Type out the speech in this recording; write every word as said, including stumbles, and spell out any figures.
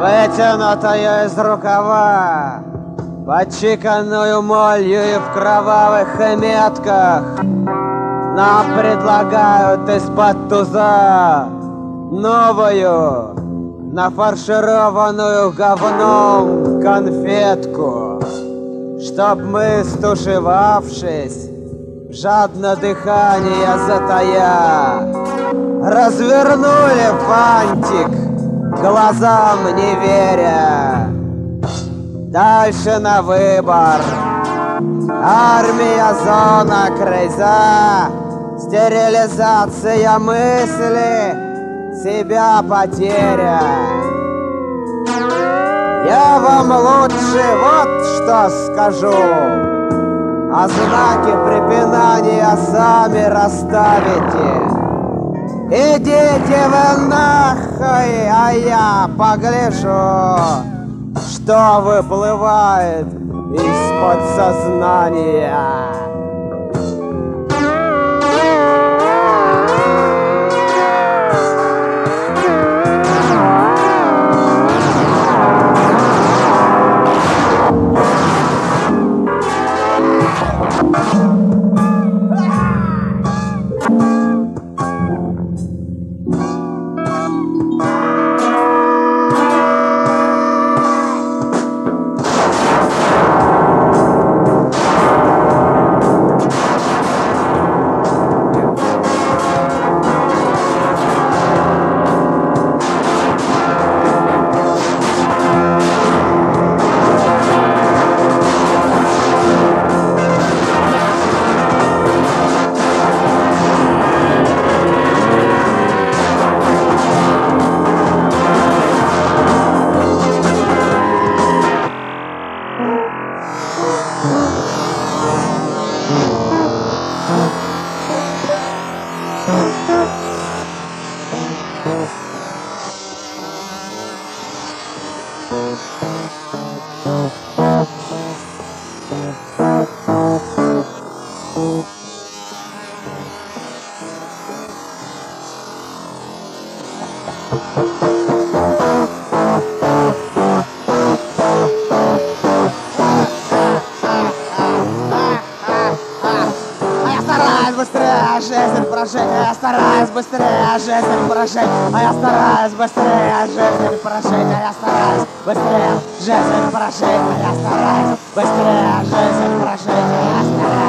вытянутую из рукава, подчиканную молью и в кровавых метках. Нам предлагают из-под туза новую, нафаршированную говном конфетку, чтоб мы, стушевавшись, жадно дыхание затая, развернули фантик, глазам не веря. Дальше на выбор. Армия, зона, крейза, стерилизация мысли, себя потеря. Я вам лучше вот что скажу, а знаки препинания сами расставите. Идите вы нахуй, а я погляжу, что выплывает из подсознания. Жизнь прожить, а я стараюсь быстрее жизнь прожить, а я стараюсь быстрее жизнь прожить, а я стараюсь быстрее жизнь прожить, а я стараюсь быстрее жизнь прожить, а я стараюсь.